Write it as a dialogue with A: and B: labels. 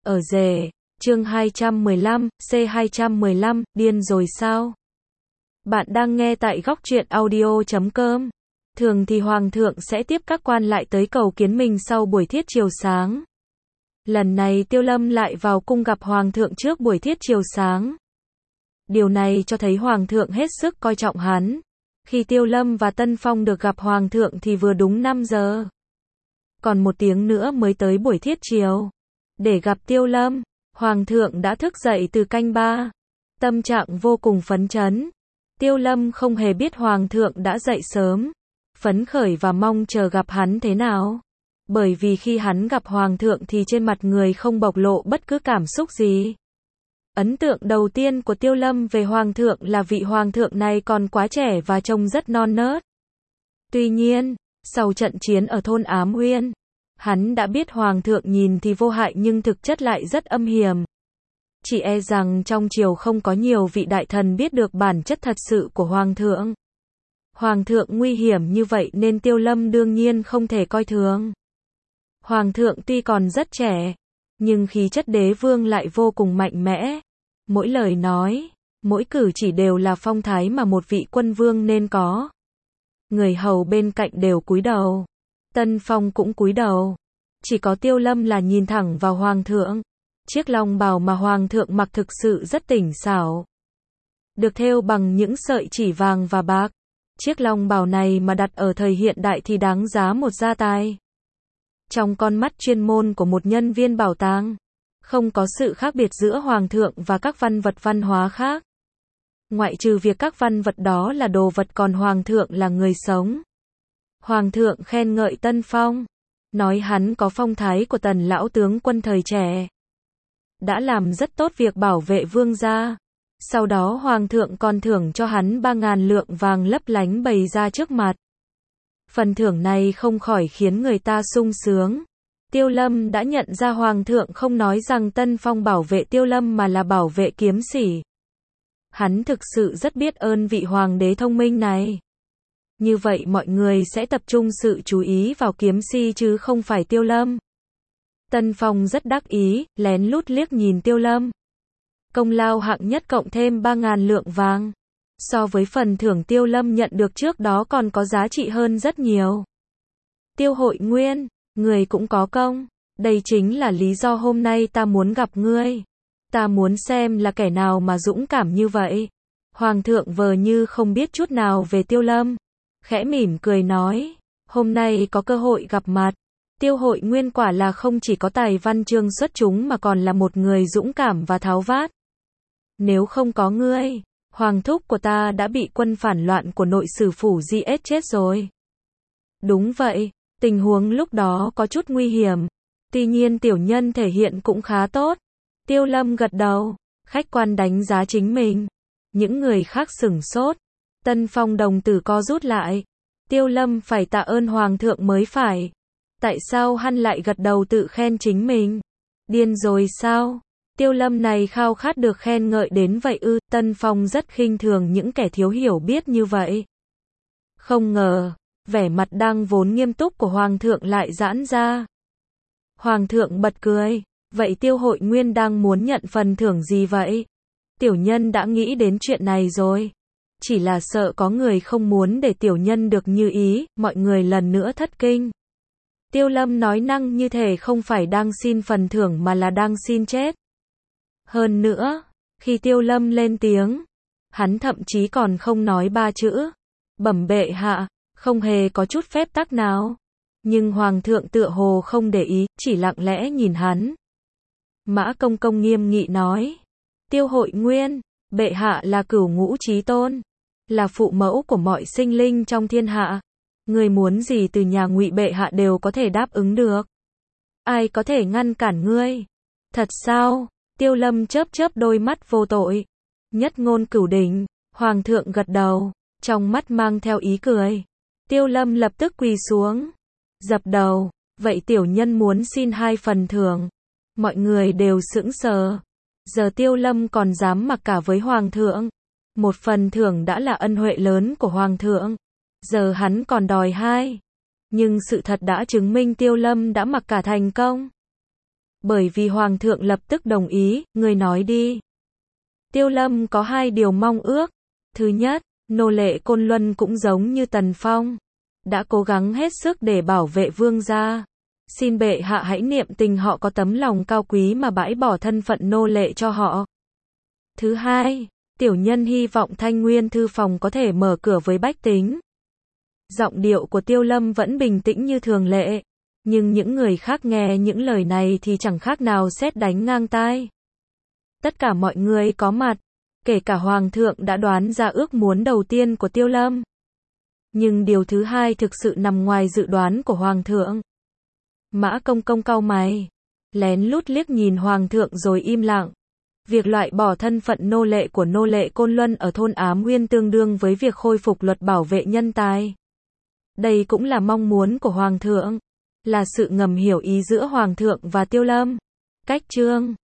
A: Ở rể, chương 215, C215, điên rồi sao? Bạn đang nghe tại góc truyện audio.com. Thường thì Hoàng thượng sẽ tiếp các quan lại tới cầu kiến mình sau buổi thiết chiều sáng. Lần này Tiêu Lâm lại vào cung gặp Hoàng thượng trước buổi thiết chiều sáng. Điều này cho thấy Hoàng thượng hết sức coi trọng hắn. Khi Tiêu Lâm và Tân Phong được gặp Hoàng thượng thì vừa đúng 5 giờ. Còn 1 tiếng nữa mới tới buổi thiết chiều. Để gặp Tiêu Lâm, Hoàng thượng đã thức dậy từ canh 3. Tâm trạng vô cùng phấn chấn. Tiêu Lâm không hề biết Hoàng thượng đã dậy sớm, phấn khởi và mong chờ gặp hắn thế nào. Bởi vì khi hắn gặp Hoàng thượng thì trên mặt người không bộc lộ bất cứ cảm xúc gì. Ấn tượng đầu tiên của Tiêu Lâm về Hoàng thượng là vị Hoàng thượng này còn quá trẻ và trông rất non nớt. Tuy nhiên, sau trận chiến ở thôn Ám Uyên, hắn đã biết Hoàng thượng nhìn thì vô hại nhưng thực chất lại rất âm hiểm. Chỉ e rằng trong triều không có nhiều vị đại thần biết được bản chất thật sự của Hoàng thượng. Hoàng thượng nguy hiểm như vậy nên Tiêu Lâm đương nhiên không thể coi thường. Hoàng thượng tuy còn rất trẻ, nhưng khí chất đế vương lại vô cùng mạnh mẽ. Mỗi lời nói, mỗi cử chỉ đều là phong thái mà một vị quân vương nên có. Người hầu bên cạnh đều cúi đầu. Tân Phong cũng cúi đầu. Chỉ có Tiêu Lâm là nhìn thẳng vào Hoàng thượng. Chiếc long bào mà Hoàng thượng mặc thực sự rất tỉnh xảo. Được thêu bằng những sợi chỉ vàng và bạc. Chiếc long bào này mà đặt ở thời hiện đại thì đáng giá một gia tài. Trong con mắt chuyên môn của một nhân viên bảo tàng, không có sự khác biệt giữa Hoàng thượng và các văn vật văn hóa khác. Ngoại trừ việc các văn vật đó là đồ vật còn Hoàng thượng là người sống. Hoàng thượng khen ngợi Tân Phong, nói hắn có phong thái của Tần lão tướng quân thời trẻ. Đã làm rất tốt việc bảo vệ vương gia. Sau đó Hoàng thượng còn thưởng cho hắn 3.000 lượng vàng lấp lánh bày ra trước mặt. Phần thưởng này không khỏi khiến người ta sung sướng. Tiêu Lâm đã nhận ra Hoàng thượng không nói rằng Tân Phong bảo vệ Tiêu Lâm mà là bảo vệ Kiếm Sĩ. Hắn thực sự rất biết ơn vị hoàng đế thông minh này. Như vậy mọi người sẽ tập trung sự chú ý vào Kiếm Sĩ chứ không phải Tiêu Lâm. Tân Phong rất đắc ý, lén lút liếc nhìn Tiêu Lâm. Công lao hạng nhất cộng thêm 3.000 lượng vàng. So với phần thưởng Tiêu Lâm nhận được trước đó còn có giá trị hơn rất nhiều. Tiêu Hội Nguyên, người cũng có công. Đây chính là lý do hôm nay ta muốn gặp ngươi. Ta muốn xem là kẻ nào mà dũng cảm như vậy. Hoàng thượng vờ như không biết chút nào về Tiêu Lâm. Khẽ mỉm cười nói, hôm nay có cơ hội gặp mặt. Tiêu Hội Nguyên quả là không chỉ có tài văn chương xuất chúng mà còn là một người dũng cảm và tháo vát. Nếu không có ngươi, hoàng thúc của ta đã bị quân phản loạn của nội sử phủ giết chết rồi. Đúng vậy, tình huống lúc đó có chút nguy hiểm. Tuy nhiên tiểu nhân thể hiện cũng khá tốt. Tiêu Lâm gật đầu, khách quan đánh giá chính mình. Những người khác sửng sốt. Tân Phong đồng tử co rút lại. Tiêu Lâm phải tạ ơn hoàng thượng mới phải. Tại sao hắn lại gật đầu tự khen chính mình? Điên rồi sao? Tiêu Lâm này khao khát được khen ngợi đến vậy ư? Tân Phong rất khinh thường những kẻ thiếu hiểu biết như vậy. Không ngờ, vẻ mặt đang vốn nghiêm túc của Hoàng thượng lại giãn ra. Hoàng thượng bật cười. Vậy Tiêu Hội Nguyên đang muốn nhận phần thưởng gì vậy? Tiểu nhân đã nghĩ đến chuyện này rồi. Chỉ là sợ có người không muốn để tiểu nhân được như ý, mọi người lần nữa thất kinh. Tiêu Lâm nói năng như thể không phải đang xin phần thưởng mà là đang xin chết. Hơn nữa, khi Tiêu Lâm lên tiếng, hắn thậm chí còn không nói 3 chữ. Bẩm bệ hạ, không hề có chút phép tắc nào. Nhưng Hoàng thượng tựa hồ không để ý, chỉ lặng lẽ nhìn hắn. Mã Công Công nghiêm nghị nói. Tiêu Hội Nguyên, bệ hạ là cửu ngũ chí tôn. Là phụ mẫu của mọi sinh linh trong thiên hạ. Người muốn gì từ nhà Ngụy bệ hạ đều có thể đáp ứng được. Ai có thể ngăn cản ngươi? Thật sao? Tiêu Lâm chớp chớp đôi mắt vô tội. Nhất ngôn cửu đỉnh. Hoàng thượng gật đầu, trong mắt mang theo ý cười. Tiêu Lâm lập tức quỳ xuống, dập đầu. Vậy tiểu nhân muốn xin 2 phần thưởng. Mọi người đều sững sờ. Giờ Tiêu Lâm còn dám mặc cả với Hoàng thượng. 1 phần thưởng đã là ân huệ lớn của Hoàng thượng. Giờ hắn còn đòi 2. Nhưng sự thật đã chứng minh Tiêu Lâm đã mặc cả thành công. Bởi vì Hoàng thượng lập tức đồng ý, người nói đi. Tiêu Lâm có 2 điều mong ước. Thứ nhất, nô lệ Côn Luân cũng giống như Tần Phong, đã cố gắng hết sức để bảo vệ vương gia. Xin bệ hạ hãy niệm tình họ có tấm lòng cao quý mà bãi bỏ thân phận nô lệ cho họ. Thứ hai, tiểu nhân hy vọng Thanh Nguyên thư phòng có thể mở cửa với bách tính. Giọng điệu của Tiêu Lâm vẫn bình tĩnh như thường lệ, nhưng những người khác nghe những lời này thì chẳng khác nào sét đánh ngang tai. Tất cả mọi người có mặt, kể cả Hoàng thượng đã đoán ra ước muốn đầu tiên của Tiêu Lâm. Nhưng điều thứ hai thực sự nằm ngoài dự đoán của Hoàng thượng. Mã Công Công cau mày, lén lút liếc nhìn Hoàng thượng rồi im lặng. Việc loại bỏ thân phận nô lệ của nô lệ Côn Luân ở thôn Ám Nguyên tương đương với việc khôi phục luật bảo vệ nhân tài. Đây cũng là mong muốn của Hoàng thượng, là sự ngầm hiểu ý giữa Hoàng thượng và Tiêu Lâm. Cách chương